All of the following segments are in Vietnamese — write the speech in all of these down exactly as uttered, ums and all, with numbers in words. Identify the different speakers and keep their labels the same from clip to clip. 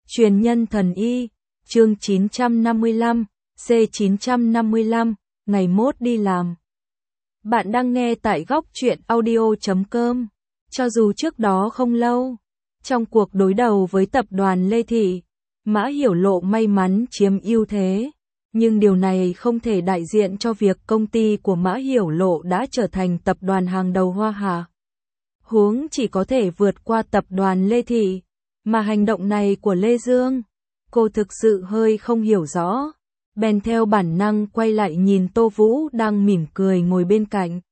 Speaker 1: Truyền nhân thần y, chương chín trăm năm mươi lăm, C chín trăm năm mươi lăm, ngày mốt đi làm. Bạn đang nghe tại góc truyện audio chấm com. Cho dù trước đó không lâu, trong cuộc đối đầu với tập đoàn Lê Thị, Mã Hiểu Lộ may mắn chiếm ưu thế, nhưng điều này không thể đại diện cho việc công ty của Mã Hiểu Lộ đã trở thành tập đoàn hàng đầu Hoa Hạ. Huống chỉ có thể vượt qua tập đoàn Lê Thị, mà hành động này của Lê Dương, cô thực sự hơi không hiểu rõ, bèn theo bản năng quay lại nhìn Tô Vũ đang mỉm cười ngồi bên cạnh.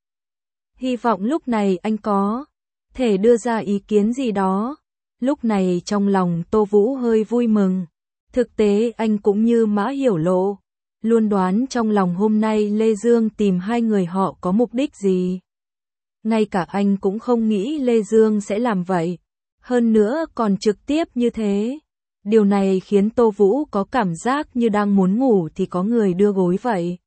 Speaker 1: Hy vọng lúc này anh có thể đưa ra ý kiến gì đó. Lúc này trong lòng Tô Vũ hơi vui mừng. Thực tế anh cũng như Mã Hiểu Lộ, luôn đoán trong lòng hôm nay Lê Dương tìm hai người họ có mục đích gì. Ngay cả anh cũng không nghĩ Lê Dương sẽ làm vậy. Hơn nữa còn trực tiếp như thế. Điều này khiến Tô Vũ có cảm giác như đang muốn ngủ thì có người đưa gối vậy.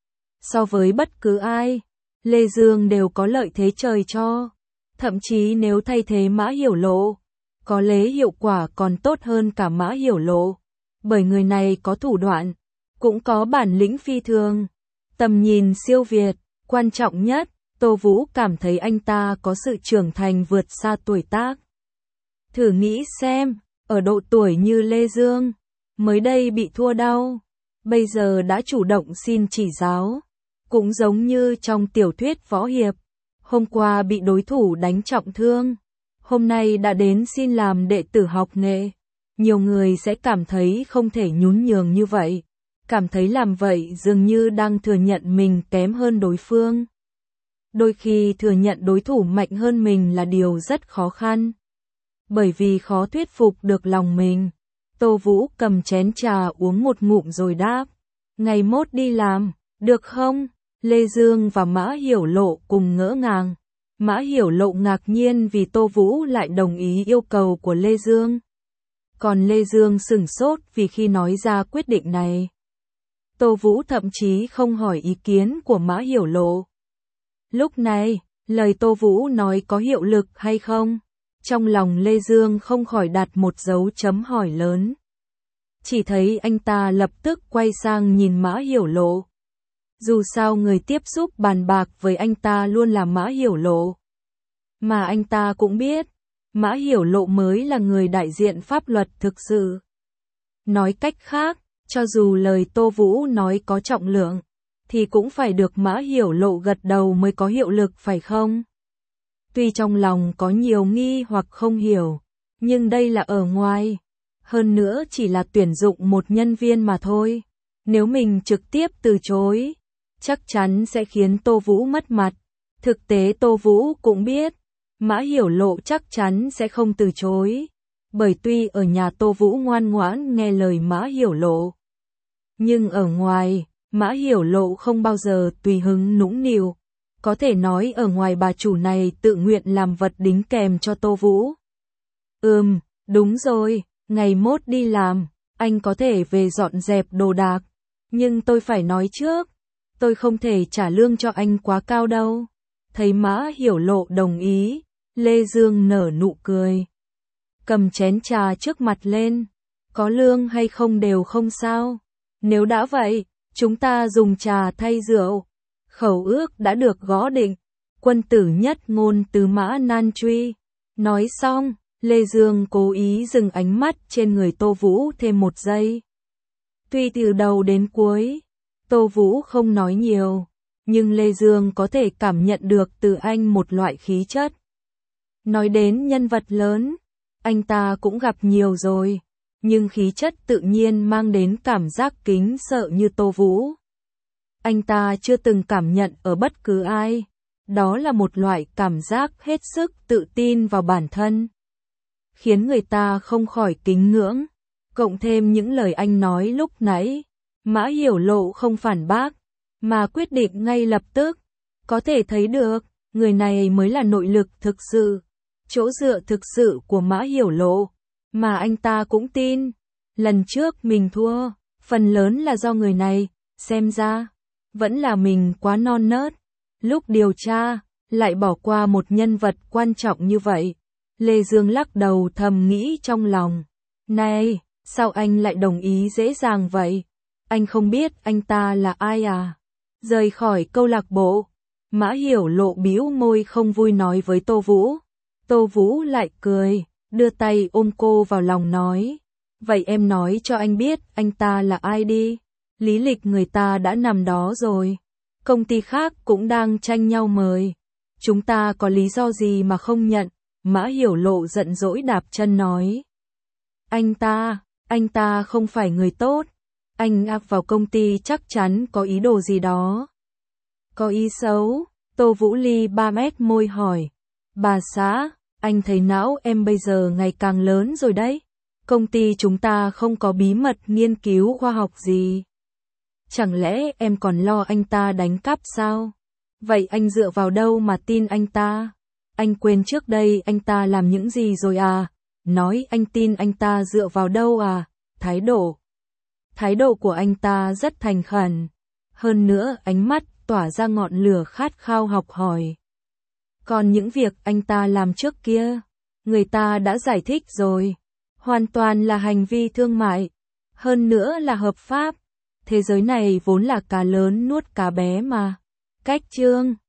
Speaker 1: So với bất cứ ai, Lê Dương đều có lợi thế trời cho. Thậm chí nếu thay thế Mã Hiểu Lộ, có lẽ hiệu quả còn tốt hơn cả Mã Hiểu Lộ. Bởi người này có thủ đoạn, cũng có bản lĩnh phi thường, tầm nhìn siêu việt, quan trọng nhất, Tô Vũ cảm thấy anh ta có sự trưởng thành vượt xa tuổi tác. Thử nghĩ xem, ở độ tuổi như Lê Dương, mới đây bị thua đau, bây giờ đã chủ động xin chỉ giáo, cũng giống như trong tiểu thuyết võ hiệp, hôm qua bị đối thủ đánh trọng thương, hôm nay đã đến xin làm đệ tử học nghệ. Nhiều người sẽ cảm thấy không thể nhún nhường như vậy, cảm thấy làm vậy dường như đang thừa nhận mình kém hơn đối phương. Đôi khi thừa nhận đối thủ mạnh hơn mình là điều rất khó khăn, bởi vì khó thuyết phục được lòng mình. Tô Vũ cầm chén trà uống một ngụm rồi đáp, ngày mốt đi làm, được không? Lê Dương và Mã Hiểu Lộ cùng ngỡ ngàng. Mã Hiểu Lộ ngạc nhiên vì Tô Vũ lại đồng ý yêu cầu của Lê Dương. Còn Lê Dương sửng sốt vì khi nói ra quyết định này. Tô Vũ thậm chí không hỏi ý kiến của Mã Hiểu Lộ. Lúc này, lời Tô Vũ nói có hiệu lực hay không? Trong lòng Lê Dương không khỏi đặt một dấu chấm hỏi lớn. Chỉ thấy anh ta lập tức quay sang nhìn Mã Hiểu Lộ. Dù sao người tiếp xúc bàn bạc với anh ta luôn là Mã Hiểu Lộ. Mà anh ta cũng biết, Mã Hiểu Lộ mới là người đại diện pháp luật thực sự. Nói cách khác, cho dù lời Tô Vũ nói có trọng lượng, thì cũng phải được Mã Hiểu Lộ gật đầu mới có hiệu lực phải không? Tuy trong lòng có nhiều nghi hoặc không hiểu, nhưng đây là ở ngoài. Hơn nữa chỉ là tuyển dụng một nhân viên mà thôi. Nếu mình trực tiếp từ chối, chắc chắn sẽ khiến Tô Vũ mất mặt. Thực tế Tô Vũ cũng biết, Mã Hiểu Lộ chắc chắn sẽ không từ chối. Bởi tuy ở nhà Tô Vũ ngoan ngoãn nghe lời Mã Hiểu Lộ, nhưng ở ngoài, Mã Hiểu Lộ không bao giờ tùy hứng nũng nịu. Có thể nói ở ngoài bà chủ này tự nguyện làm vật đính kèm cho Tô Vũ. Ừm, đúng rồi, ngày mốt đi làm, anh có thể về dọn dẹp đồ đạc. Nhưng tôi phải nói trước, tôi không thể trả lương cho anh quá cao đâu. Thấy Mã Hiểu Lộ đồng ý, Lê Dương nở nụ cười. Cầm chén trà trước mặt lên, có lương hay không đều không sao. Nếu đã vậy, chúng ta dùng trà thay rượu. Khẩu ước đã được gõ định, quân tử nhất ngôn tứ mã nan truy. Nói xong, Lê Dương cố ý dừng ánh mắt trên người Tô Vũ thêm một giây. Tuy từ đầu đến cuối, Tô Vũ không nói nhiều, nhưng Lê Dương có thể cảm nhận được từ anh một loại khí chất. Nói đến nhân vật lớn, anh ta cũng gặp nhiều rồi, nhưng khí chất tự nhiên mang đến cảm giác kính sợ như Tô Vũ. Anh ta chưa từng cảm nhận ở bất cứ ai, đó là một loại cảm giác hết sức tự tin vào bản thân, khiến người ta không khỏi kính ngưỡng. Cộng thêm những lời anh nói lúc nãy, Mã Hiểu Lộ không phản bác, mà quyết định ngay lập tức. Có thể thấy được, người này mới là nội lực thực sự, chỗ dựa thực sự của Mã Hiểu Lộ, mà anh ta cũng tin. Lần trước mình thua, phần lớn là do người này, xem ra, vẫn là mình quá non nớt. Lúc điều tra, lại bỏ qua một nhân vật quan trọng như vậy. Lê Dương lắc đầu thầm nghĩ trong lòng. Này, Sao anh lại đồng ý dễ dàng vậy? Anh không biết anh ta là ai à? Rời khỏi câu lạc bộ, Mã Hiểu Lộ bĩu môi không vui nói với Tô Vũ. Tô Vũ lại cười, đưa tay ôm cô vào lòng nói. Vậy em nói cho anh biết anh ta là ai đi. Lý lịch người ta đã nằm đó rồi. Công ty khác cũng đang tranh nhau mời. Chúng ta có lý do gì mà không nhận? Mã Hiểu Lộ giận dỗi đạp chân nói. Anh ta, anh ta không phải người tốt. Anh áp vào công ty chắc chắn có ý đồ gì đó. Có ý xấu? Tô Vũ Ly ba mét môi hỏi. Bà xã, anh thấy não em bây giờ ngày càng lớn rồi đấy. Công ty chúng ta không có bí mật nghiên cứu khoa học gì. Chẳng lẽ em còn lo anh ta đánh cắp sao? Vậy anh dựa vào đâu mà tin anh ta? Anh quên trước đây anh ta làm những gì rồi à? Nói anh tin anh ta dựa vào đâu à? Thái độ. Thái độ của anh ta rất thành khẩn. Hơn nữa ánh mắt tỏa ra ngọn lửa khát khao học hỏi. Còn những việc anh ta làm trước kia, người ta đã giải thích rồi. Hoàn toàn là hành vi thương mại. Hơn nữa là hợp pháp. Thế giới này vốn là cá lớn nuốt cá bé mà. Cách chương